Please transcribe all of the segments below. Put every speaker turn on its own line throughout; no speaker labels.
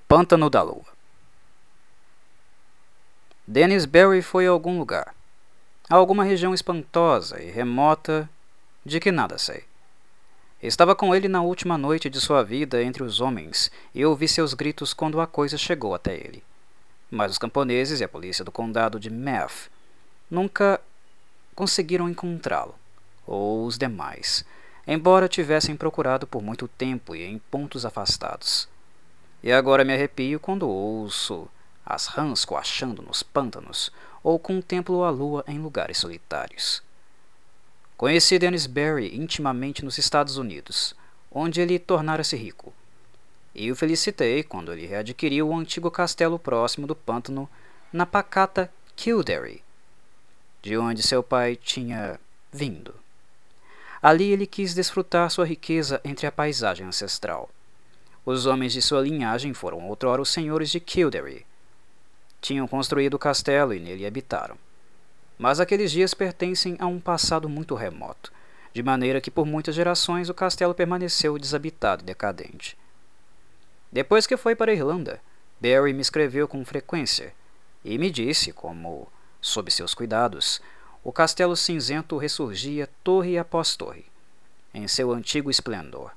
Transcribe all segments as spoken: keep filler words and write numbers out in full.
Pântano da Lua. Dennis Barry foi a algum lugar, a alguma região espantosa e remota de que nada sei. Estava com ele na última noite de sua vida entre os homens e ouvi seus gritos quando a coisa chegou até ele. Mas os camponeses e a polícia do condado de Meath nunca conseguiram encontrá-lo, ou os demais, embora tivessem procurado por muito tempo e em pontos afastados. E agora me arrepio quando ouço as rãs coachando nos pântanos ou contemplo a lua em lugares solitários. Conheci Dennis Barry intimamente nos Estados Unidos, onde ele tornara-se rico, e o felicitei quando ele readquiriu o antigo castelo próximo do pântano na pacata Kildare, de onde seu pai tinha vindo. Ali ele quis desfrutar sua riqueza entre a paisagem ancestral. Os homens de sua linhagem foram outrora os senhores de Kildare. Tinham construído o castelo e nele habitaram. Mas aqueles dias pertencem a um passado muito remoto, de maneira que por muitas gerações o castelo permaneceu desabitado e decadente. Depois que foi para a Irlanda, Barry me escreveu com frequência e me disse como, sob seus cuidados, o castelo cinzento ressurgia torre após torre, em seu antigo esplendor.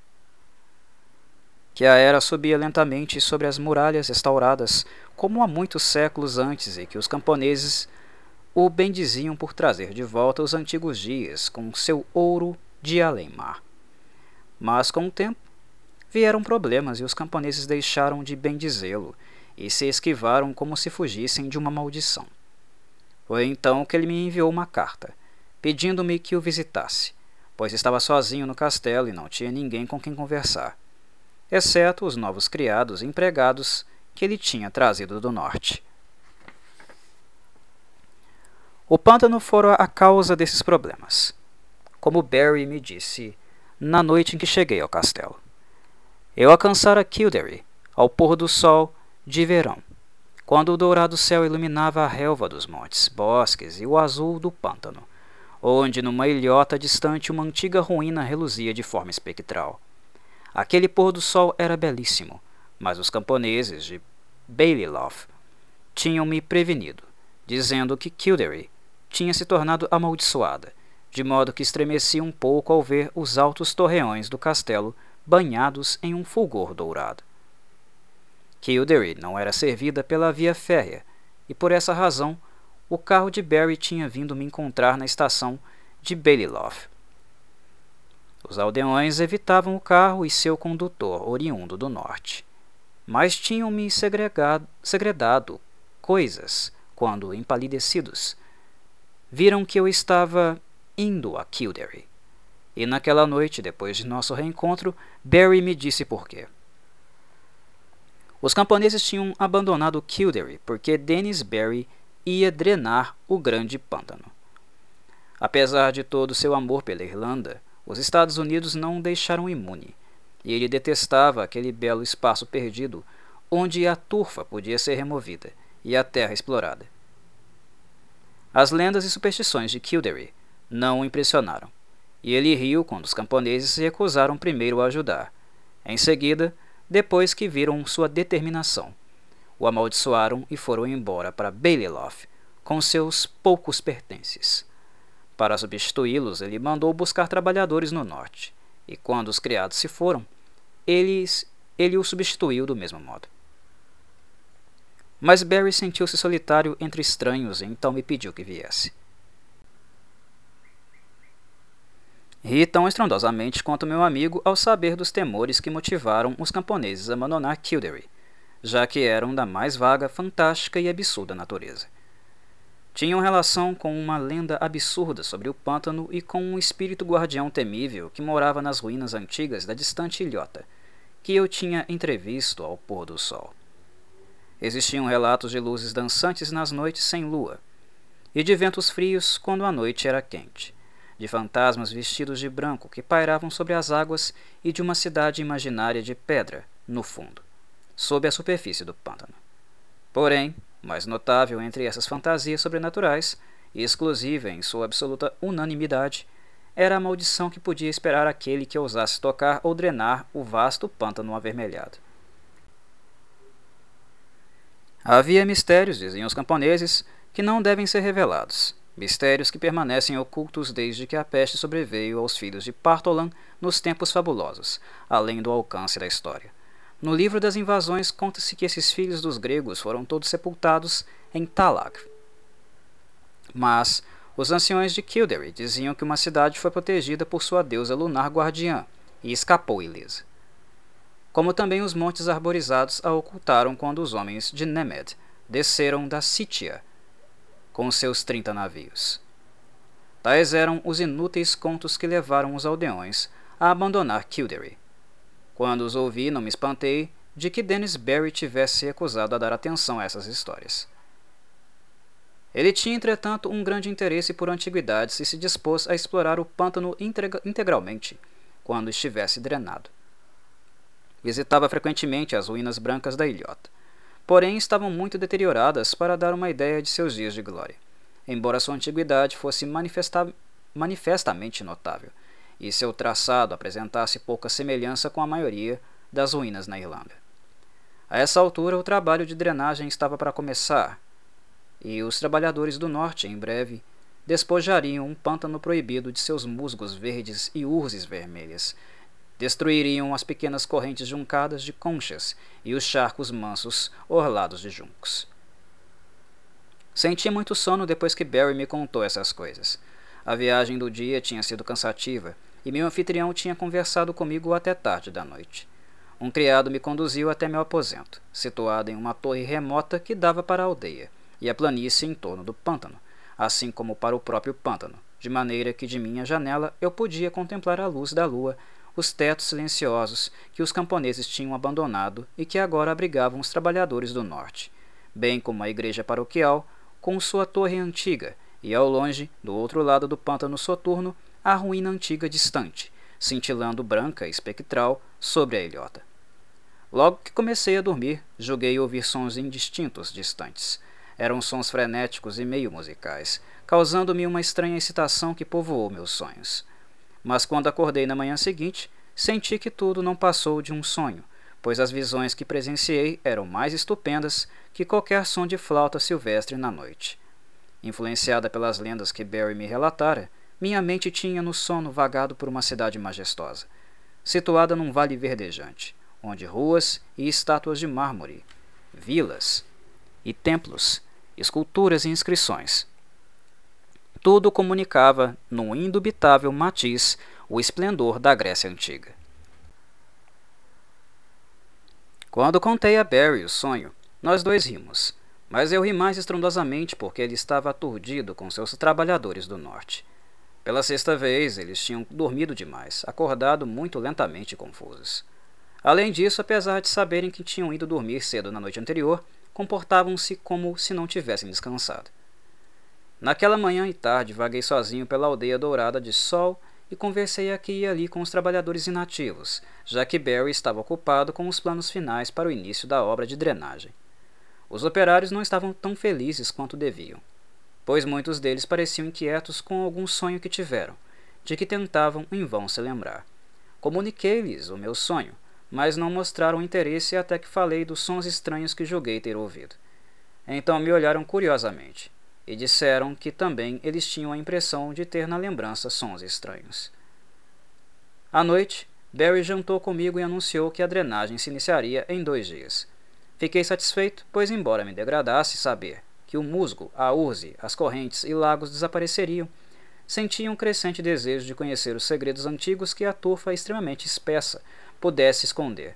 Que a era subia lentamente sobre as muralhas restauradas como há muitos séculos antes e que os camponeses o bendiziam por trazer de volta os antigos dias com seu ouro de além-mar. Mas com o tempo vieram problemas e os camponeses deixaram de bendizê-lo e se esquivaram como se fugissem de uma maldição. Foi então que ele me enviou uma carta, pedindo-me que o visitasse, pois estava sozinho no castelo e não tinha ninguém com quem conversar, exceto os novos criados e empregados que ele tinha trazido do norte. O pântano fora a causa desses problemas, como Barry me disse na noite em que cheguei ao castelo. Eu alcançara Kildare ao pôr do sol de verão, quando o dourado céu iluminava a relva dos montes, bosques e o azul do pântano, onde numa ilhota distante uma antiga ruína reluzia de forma espectral. Aquele pôr do sol era belíssimo, mas os camponeses de Ballylough tinham me prevenido, dizendo que Kildare tinha se tornado amaldiçoada, de modo que estremeci um pouco ao ver os altos torreões do castelo banhados em um fulgor dourado. Kildare não era servida pela via férrea, e por essa razão o carro de Barry tinha vindo me encontrar na estação de Ballylough. Os aldeões evitavam o carro e seu condutor, oriundo do norte, mas tinham-me segredado coisas quando, empalidecidos, viram que eu estava indo a Kildare. E naquela noite, depois de nosso reencontro, Barry me disse por quê. Os camponeses tinham abandonado Kildare porque Dennis Barry ia drenar o grande pântano. Apesar de todo seu amor pela Irlanda, os Estados Unidos não o deixaram imune, e ele detestava aquele belo espaço perdido onde a turfa podia ser removida e a terra explorada. As lendas e superstições de Kildare não o impressionaram, e ele riu quando os camponeses se recusaram primeiro a ajudar. Em seguida, depois que viram sua determinação, o amaldiçoaram e foram embora para Ballylough com seus poucos pertences. Para substituí-los, ele mandou buscar trabalhadores no norte, e quando os criados se foram, eles, ele o substituiu do mesmo modo. Mas Barry sentiu-se solitário entre estranhos e então me pediu que viesse. Ri tão estrondosamente quanto meu amigo ao saber dos temores que motivaram os camponeses a abandonar Kildare, já que eram da mais vaga, fantástica e absurda natureza. Tinham relação com uma lenda absurda sobre o pântano e com um espírito guardião temível que morava nas ruínas antigas da distante ilhota, que eu tinha entrevisto ao pôr do sol. Existiam relatos de luzes dançantes nas noites sem lua, e de ventos frios quando a noite era quente, de fantasmas vestidos de branco que pairavam sobre as águas e de uma cidade imaginária de pedra, no fundo, sob a superfície do pântano. Porém, mais notável entre essas fantasias sobrenaturais, e exclusiva em sua absoluta unanimidade, era a maldição que podia esperar aquele que ousasse tocar ou drenar o vasto pântano avermelhado. Havia mistérios, diziam os camponeses, que não devem ser revelados. Mistérios que permanecem ocultos desde que a peste sobreveio aos filhos de Partholan nos tempos fabulosos, além do alcance da história. No livro das invasões conta-se que esses filhos dos gregos foram todos sepultados em Talag. Mas os anciões de Kildare diziam que uma cidade foi protegida por sua deusa lunar guardiã e escapou ilesa. Como também os montes arborizados a ocultaram quando os homens de Nemed desceram da Sítia com seus trinta navios. Tais eram os inúteis contos que levaram os aldeões a abandonar Kildare. Quando os ouvi, não me espantei de que Dennis Barry tivesse se recusado a dar atenção a essas histórias. Ele tinha, entretanto, um grande interesse por antiguidades e se dispôs a explorar o pântano integralmente, quando estivesse drenado. Visitava frequentemente as ruínas brancas da ilhota, porém estavam muito deterioradas para dar uma ideia de seus dias de glória, embora sua antiguidade fosse manifesta manifestamente notável, e seu traçado apresentasse pouca semelhança com a maioria das ruínas na Irlanda. A essa altura, o trabalho de drenagem estava para começar, e os trabalhadores do norte, em breve, despojariam um pântano proibido de seus musgos verdes e urzes vermelhas, destruiriam as pequenas correntes juncadas de conchas e os charcos mansos orlados de juncos. Senti muito sono depois que Barry me contou essas coisas. A viagem do dia tinha sido cansativa, e meu anfitrião tinha conversado comigo até tarde da noite. Um criado me conduziu até meu aposento, situado em uma torre remota que dava para a aldeia e a planície em torno do pântano, assim como para o próprio pântano, de maneira que de minha janela eu podia contemplar a luz da lua, os tetos silenciosos que os camponeses tinham abandonado e que agora abrigavam os trabalhadores do norte, bem como a igreja paroquial, com sua torre antiga, e ao longe, do outro lado do pântano soturno, a ruína antiga distante, cintilando branca e espectral sobre a ilhota. Logo que comecei a dormir, julguei ouvir sons indistintos distantes. Eram sons frenéticos e meio musicais, causando-me uma estranha excitação que povoou meus sonhos. Mas quando acordei na manhã seguinte, senti que tudo não passou de um sonho, pois as visões que presenciei eram mais estupendas que qualquer som de flauta silvestre na noite. Influenciada pelas lendas que Barry me relatara, minha mente tinha no sono vagado por uma cidade majestosa, situada num vale verdejante, onde ruas e estátuas de mármore, vilas e templos, esculturas e inscrições. Tudo comunicava, num indubitável matiz, o esplendor da Grécia Antiga. Quando contei a Barry o sonho, nós dois rimos, mas eu ri mais estrondosamente porque ele estava aturdido com seus trabalhadores do norte. Pela sexta vez, eles tinham dormido demais, acordado muito lentamente e confusos. Além disso, apesar de saberem que tinham ido dormir cedo na noite anterior, comportavam-se como se não tivessem descansado. Naquela manhã e tarde, vaguei sozinho pela aldeia dourada de sol e conversei aqui e ali com os trabalhadores inativos, já que Barry estava ocupado com os planos finais para o início da obra de drenagem. Os operários não estavam tão felizes quanto deviam, pois muitos deles pareciam inquietos com algum sonho que tiveram, de que tentavam em vão se lembrar. Comuniquei-lhes o meu sonho, mas não mostraram interesse até que falei dos sons estranhos que julguei ter ouvido. Então me olharam curiosamente, e disseram que também eles tinham a impressão de ter na lembrança sons estranhos. À noite, Barry jantou comigo e anunciou que a drenagem se iniciaria em dois dias. Fiquei satisfeito, pois embora me degradasse saber que o musgo, a urze, as correntes e lagos desapareceriam, sentia um crescente desejo de conhecer os segredos antigos que a turfa extremamente espessa pudesse esconder.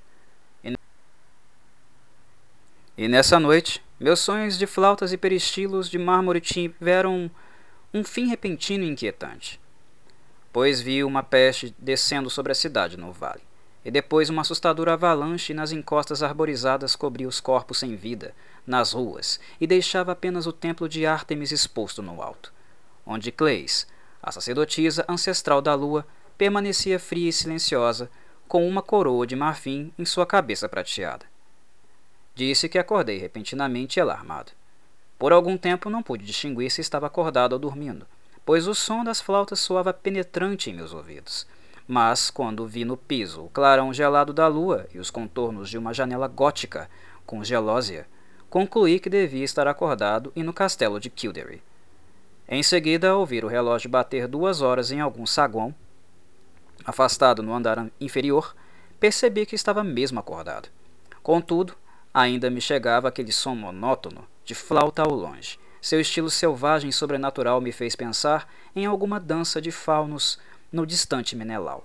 E nessa noite, meus sonhos de flautas e peristilos de mármore tiveram um fim repentino e inquietante, pois vi uma peste descendo sobre a cidade no vale, e depois uma assustadora avalanche nas encostas arborizadas cobria os corpos sem vida nas ruas e deixava apenas o templo de Ártemis exposto no alto, onde Cleis, a sacerdotisa ancestral da lua, permanecia fria e silenciosa, com uma coroa de marfim em sua cabeça prateada. Disse que acordei repentinamente e alarmado. Por algum tempo não pude distinguir se estava acordado ou dormindo, pois o som das flautas soava penetrante em meus ouvidos. Mas, quando vi no piso o clarão gelado da lua e os contornos de uma janela gótica com gelósia, concluí que devia estar acordado e no castelo de Kildare. Em seguida, ao ouvir o relógio bater duas horas em algum saguão, afastado no andar inferior, percebi que estava mesmo acordado. Contudo, ainda me chegava aquele som monótono de flauta ao longe. Seu estilo selvagem e sobrenatural me fez pensar em alguma dança de faunos no distante Menelau.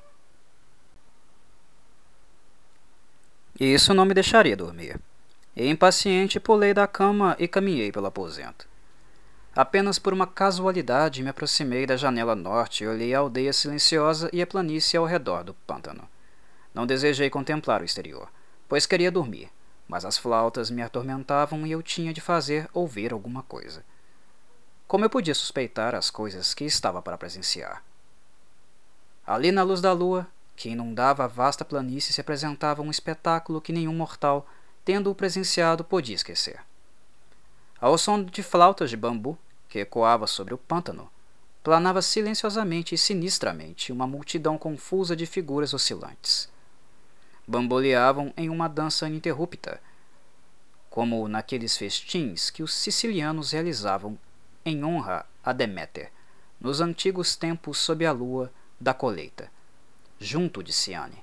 E isso não me deixaria dormir. E impaciente pulei da cama e caminhei pelo aposento. Apenas por uma casualidade me aproximei da janela norte e olhei a aldeia silenciosa e a planície ao redor do pântano. Não desejei contemplar o exterior, pois queria dormir, mas as flautas me atormentavam e eu tinha de fazer ouvir alguma coisa. Como eu podia suspeitar as coisas que estava para presenciar? Ali na luz da lua, que inundava a vasta planície, se apresentava um espetáculo que nenhum mortal, tendo-o presenciado, podia esquecer. Ao som de flautas de bambu, que ecoava sobre o pântano, planava silenciosamente e sinistramente uma multidão confusa de figuras oscilantes. Bamboleavam em uma dança ininterrupta, como naqueles festins que os sicilianos realizavam em honra a Deméter, nos antigos tempos sob a lua da colheita, junto de Ciane.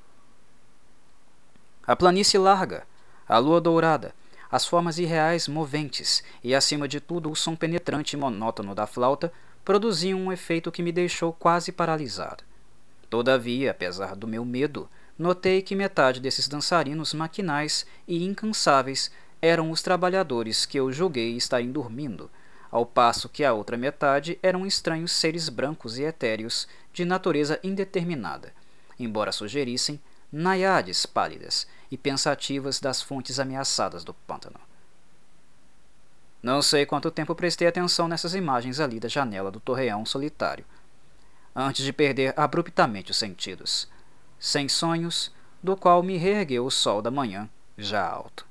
A planície larga, a lua dourada, as formas irreais moventes e, acima de tudo, o som penetrante e monótono da flauta produziam um efeito que me deixou quase paralisado. Todavia, apesar do meu medo, notei que metade desses dançarinos maquinais e incansáveis eram os trabalhadores que eu julguei estarem dormindo, ao passo que a outra metade eram estranhos seres brancos e etéreos de natureza indeterminada, embora sugerissem naiades pálidas e pensativas das fontes ameaçadas do pântano. Não sei quanto tempo prestei atenção nessas imagens ali da janela do torreão solitário, antes de perder abruptamente os sentidos, sem sonhos, do qual me reergueu o sol da manhã, já alto.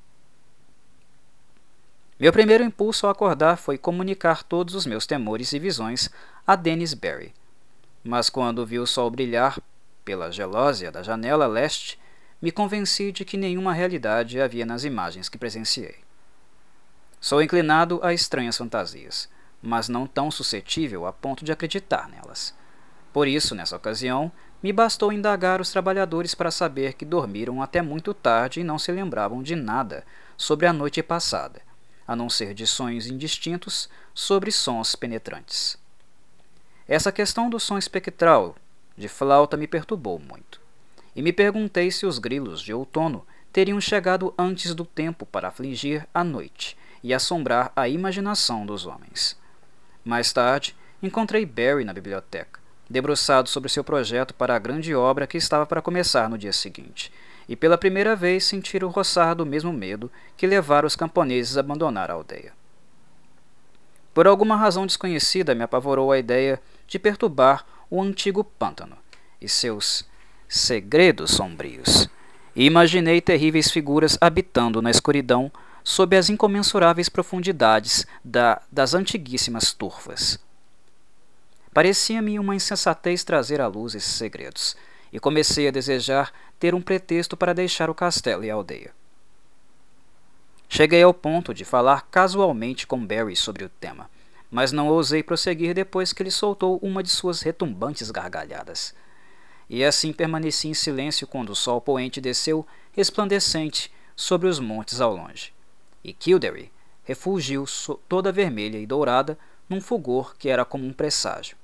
Meu primeiro impulso ao acordar foi comunicar todos os meus temores e visões a Dennis Barry, mas quando vi o sol brilhar pela gelósia da janela leste, me convenci de que nenhuma realidade havia nas imagens que presenciei. Sou inclinado a estranhas fantasias, mas não tão suscetível a ponto de acreditar nelas. Por isso, nessa ocasião, me bastou indagar os trabalhadores para saber que dormiram até muito tarde e não se lembravam de nada sobre a noite passada, a não ser de sonhos indistintos sobre sons penetrantes. Essa questão do som espectral de flauta me perturbou muito, e me perguntei se os grilos de outono teriam chegado antes do tempo para afligir a noite e assombrar a imaginação dos homens. Mais tarde, encontrei Barry na biblioteca, debruçado sobre seu projeto para a grande obra que estava para começar no dia seguinte, e pela primeira vez senti o roçar do mesmo medo que levara os camponeses a abandonar a aldeia. Por alguma razão desconhecida, me apavorou a ideia de perturbar o antigo pântano e seus segredos sombrios, e imaginei terríveis figuras habitando na escuridão sob as incomensuráveis profundidades da, das antiguíssimas turfas. Parecia-me uma insensatez trazer à luz esses segredos, e comecei a desejar ter um pretexto para deixar o castelo e a aldeia. Cheguei ao ponto de falar casualmente com Barry sobre o tema, mas não ousei prosseguir depois que ele soltou uma de suas retumbantes gargalhadas. E assim permaneci em silêncio quando o sol poente desceu resplandecente sobre os montes ao longe, e Kildare refulgiu toda vermelha e dourada num fulgor que era como um presságio.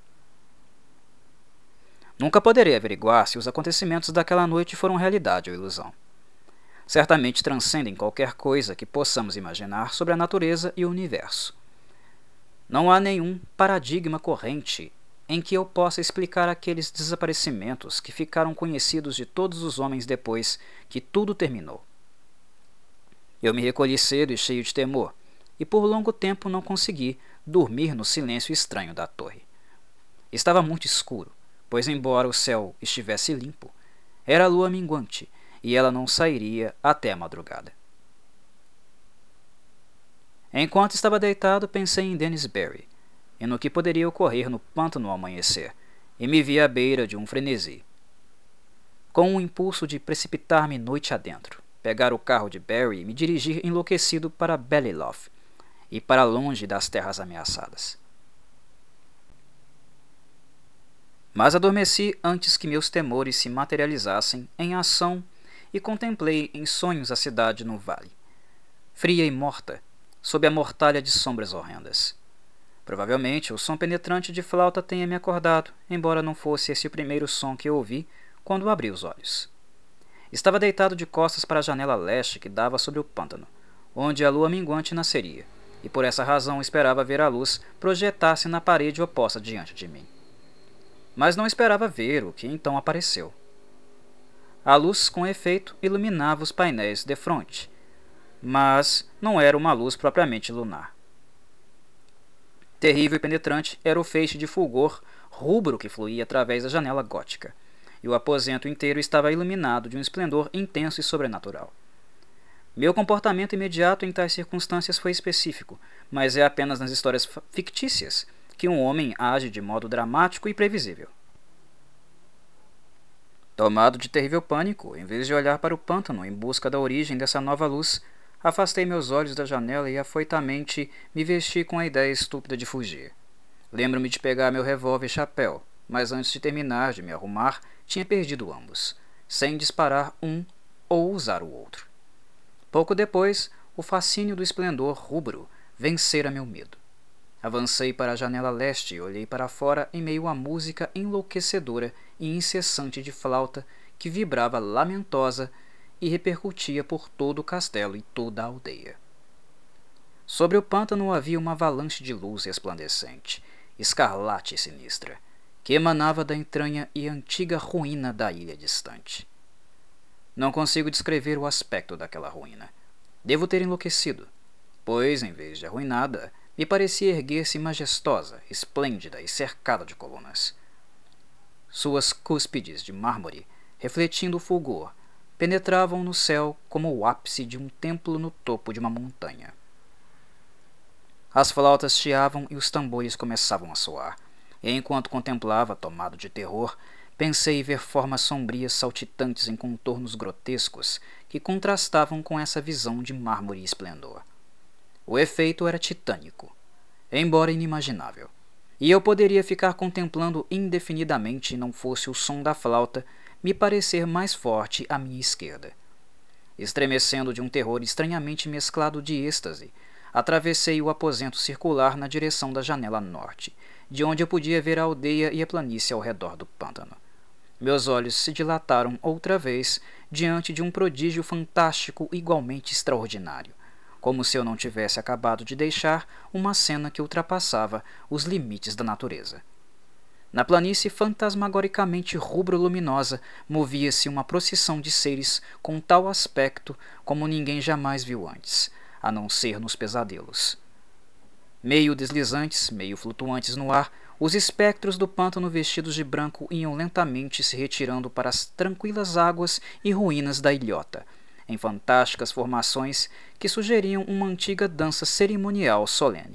Nunca poderei averiguar se os acontecimentos daquela noite foram realidade ou ilusão. Certamente transcendem qualquer coisa que possamos imaginar sobre a natureza e o universo. Não há nenhum paradigma corrente em que eu possa explicar aqueles desaparecimentos que ficaram conhecidos de todos os homens depois que tudo terminou. Eu me recolhi cedo e cheio de temor, e por longo tempo não consegui dormir no silêncio estranho da torre. Estava muito escuro, pois embora o céu estivesse limpo, era a lua minguante, e ela não sairia até a madrugada. Enquanto estava deitado, pensei em Dennis Barry, e no que poderia ocorrer no pântano ao amanhecer, e me vi à beira de um frenesi, com um impulso de precipitar-me noite adentro. pegar o carro de Barry e me dirigir enlouquecido para Bellyloft e para longe das terras ameaçadas. Mas adormeci antes que meus temores se materializassem em ação e contemplei em sonhos a cidade no vale, fria e morta, sob a mortalha de sombras horrendas. Provavelmente o som penetrante de flauta tenha me acordado, embora não fosse esse o primeiro som que eu ouvi quando abri os olhos. Estava deitado de costas para a janela leste que dava sobre o pântano, onde a lua minguante nasceria, e por essa razão esperava ver a luz projetar-se na parede oposta diante de mim. Mas não esperava ver o que então apareceu. A luz, com efeito, iluminava os painéis defronte, mas não era uma luz propriamente lunar. Terrível e penetrante era o feixe de fulgor rubro que fluía através da janela gótica, e o aposento inteiro estava iluminado de um esplendor intenso e sobrenatural. Meu comportamento imediato em tais circunstâncias foi específico, mas é apenas nas histórias fictícias que um homem age de modo dramático e previsível. Tomado de terrível pânico, em vez de olhar para o pântano em busca da origem dessa nova luz, afastei meus olhos da janela e afoitamente me vesti com a ideia estúpida de fugir. Lembro-me de pegar meu revólver e chapéu, mas antes de terminar de me arrumar, tinha perdido ambos, sem disparar um ou usar o outro. Pouco depois, o fascínio do esplendor rubro vencera meu medo. Avancei para a janela leste e olhei para fora em meio à música enlouquecedora e incessante de flauta que vibrava lamentosa e repercutia por todo o castelo e toda a aldeia. Sobre o pântano havia uma avalanche de luz resplandecente, escarlate e sinistra, que emanava da entranha e antiga ruína da ilha distante. Não consigo descrever o aspecto daquela ruína. Devo ter enlouquecido, pois, em vez de arruinada, me parecia erguer-se majestosa, esplêndida e cercada de colunas. Suas cúspides de mármore, refletindo o fulgor, penetravam no céu como o ápice de um templo no topo de uma montanha. As flautas chiavam e os tambores começavam a soar, e enquanto contemplava, tomado de terror, pensei ver formas sombrias saltitantes em contornos grotescos que contrastavam com essa visão de mármore e esplendor. O efeito era titânico, embora inimaginável, e eu poderia ficar contemplando indefinidamente não fosse o som da flauta me parecer mais forte à minha esquerda. Estremecendo de um terror estranhamente mesclado de êxtase, atravessei o aposento circular na direção da janela norte, de onde eu podia ver a aldeia e a planície ao redor do pântano. Meus olhos se dilataram outra vez diante de um prodígio fantástico igualmente extraordinário, como se eu não tivesse acabado de deixar uma cena que ultrapassava os limites da natureza. Na planície fantasmagoricamente rubro-luminosa movia-se uma procissão de seres com tal aspecto como ninguém jamais viu antes, a não ser nos pesadelos. Meio deslizantes, meio flutuantes no ar, os espectros do pântano vestidos de branco iam lentamente se retirando para as tranquilas águas e ruínas da ilhota, em fantásticas formações que sugeriam uma antiga dança cerimonial solene.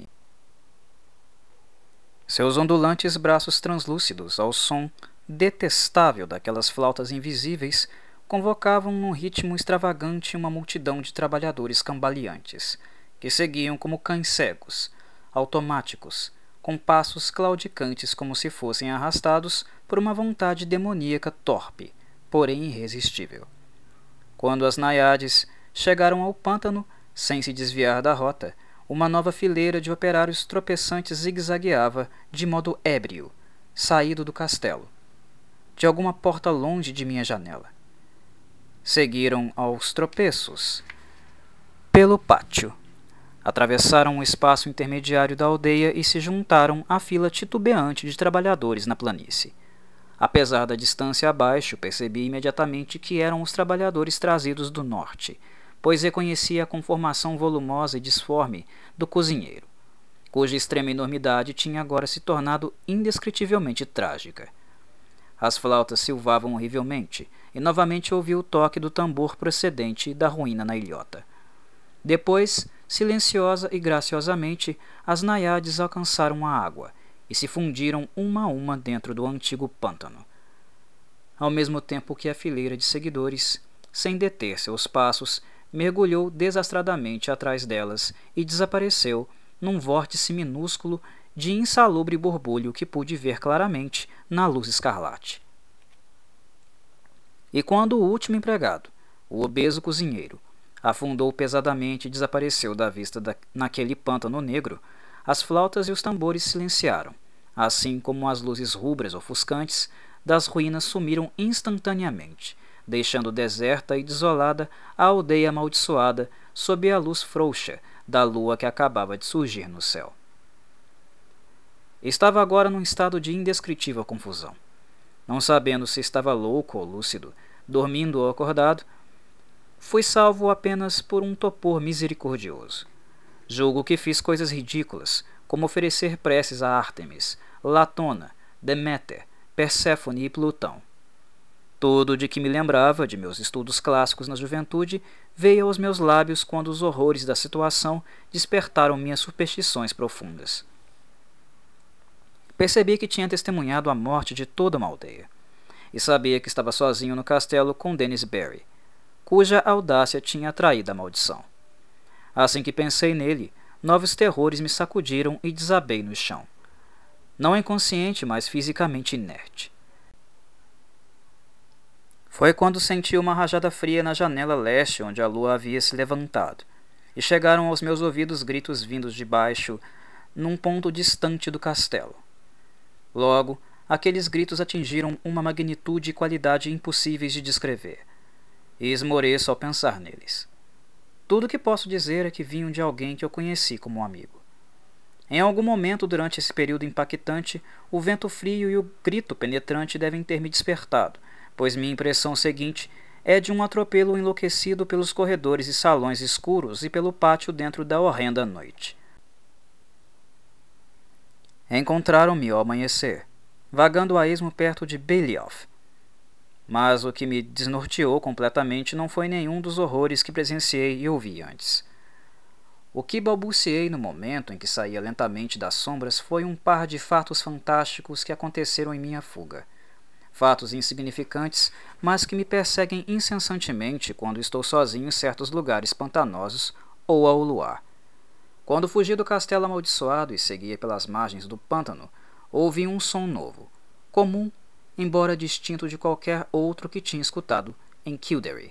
Seus ondulantes braços translúcidos, ao som detestável daquelas flautas invisíveis, convocavam num ritmo extravagante uma multidão de trabalhadores cambaleantes, que seguiam como cães cegos, automáticos, com passos claudicantes como se fossem arrastados por uma vontade demoníaca torpe, porém irresistível. Quando as naiades chegaram ao pântano, sem se desviar da rota, uma nova fileira de operários tropeçantes zigue-zagueava, de modo ébrio, saído do castelo, de alguma porta longe de minha janela. Seguiram aos tropeços pelo pátio, atravessaram o espaço intermediário da aldeia e se juntaram à fila titubeante de trabalhadores na planície. Apesar da distância abaixo, percebi imediatamente que eram os trabalhadores trazidos do norte, pois reconhecia a conformação volumosa e disforme do cozinheiro, cuja extrema enormidade tinha agora se tornado indescritivelmente trágica. As flautas silvavam horrivelmente, e novamente ouvi o toque do tambor procedente da ruína na ilhota. Depois, silenciosa e graciosamente, as naiades alcançaram a água e se fundiram uma a uma dentro do antigo pântano. Ao mesmo tempo que a fileira de seguidores sem deter seus passos, mergulhou desastradamente atrás delas e desapareceu num vórtice minúsculo de insalubre borbulho que pude ver claramente na luz escarlate. E quando o último empregado, o obeso cozinheiro, afundou pesadamente e desapareceu da vista da, naquele pântano negro, as flautas e os tambores silenciaram, assim como as luzes rubras ofuscantes das ruínas sumiram instantaneamente, deixando deserta e desolada a aldeia amaldiçoada sob a luz frouxa da lua que acabava de surgir no céu. Estava agora num estado de indescritível confusão. Não sabendo se estava louco ou lúcido, dormindo ou acordado, fui salvo apenas por um topor misericordioso. Julgo que fiz coisas ridículas, como oferecer preces a Ártemis, Latona, Deméter, Perséfone e Plutão. Tudo de que me lembrava de meus estudos clássicos na juventude veio aos meus lábios quando os horrores da situação despertaram minhas superstições profundas. Percebi que tinha testemunhado a morte de toda uma aldeia, e sabia que estava sozinho no castelo com Dennis Barry, cuja audácia tinha atraído a maldição. Assim que pensei nele, novos terrores me sacudiram e desabei no chão. Não inconsciente, mas fisicamente inerte. Foi quando senti uma rajada fria na janela leste onde a lua havia se levantado, e chegaram aos meus ouvidos gritos vindos de baixo, num ponto distante do castelo. Logo, aqueles gritos atingiram uma magnitude e qualidade impossíveis de descrever, e esmoreço ao pensar neles. Tudo o que posso dizer é que vinham de alguém que eu conheci como um amigo. Em algum momento durante esse período impactante, o vento frio e o grito penetrante devem ter me despertado, pois minha impressão seguinte é de um atropelo enlouquecido pelos corredores e salões escuros e pelo pátio dentro da horrenda noite. Encontraram-me ao amanhecer, vagando a esmo perto de Belioff. Mas o que me desnorteou completamente não foi nenhum dos horrores que presenciei e ouvi antes. O que balbuciei no momento em que saía lentamente das sombras foi um par de fatos fantásticos que aconteceram em minha fuga. Fatos insignificantes, mas que me perseguem incessantemente quando estou sozinho em certos lugares pantanosos ou ao luar. Quando fugi do castelo amaldiçoado e seguia pelas margens do pântano, ouvi um som novo, comum, embora distinto de qualquer outro que tinha escutado em Kildare.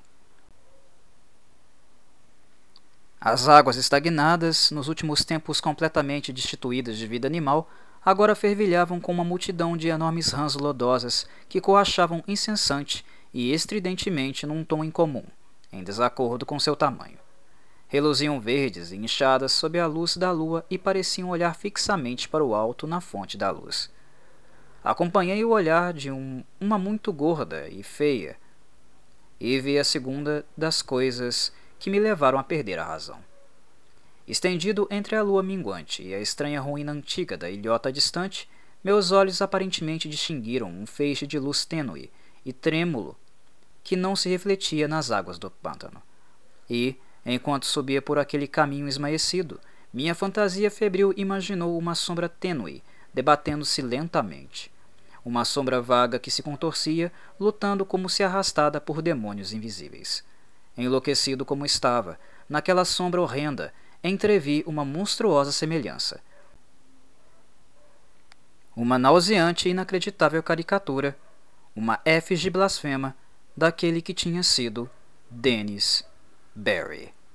As águas estagnadas, nos últimos tempos completamente destituídas de vida animal, agora fervilhavam com uma multidão de enormes rãs lodosas que coachavam incessante e estridentemente num tom incomum, em desacordo com seu tamanho. Reluziam verdes e inchadas sob a luz da lua e pareciam olhar fixamente para o alto na fonte da luz. Acompanhei o olhar de um, uma muito gorda e feia, e vi a segunda das coisas que me levaram a perder a razão. Estendido entre a lua minguante e a estranha ruína antiga da ilhota distante, meus olhos aparentemente distinguiram um feixe de luz tênue e trêmulo que não se refletia nas águas do pântano. E, enquanto subia por aquele caminho esmaecido, minha fantasia febril imaginou uma sombra tênue, debatendo-se lentamente. Uma sombra vaga que se contorcia, lutando como se arrastada por demônios invisíveis. Enlouquecido como estava, naquela sombra horrenda, entrevi uma monstruosa semelhança. Uma nauseante e inacreditável caricatura, uma efígie blasfema daquele que tinha sido Dennis Barry.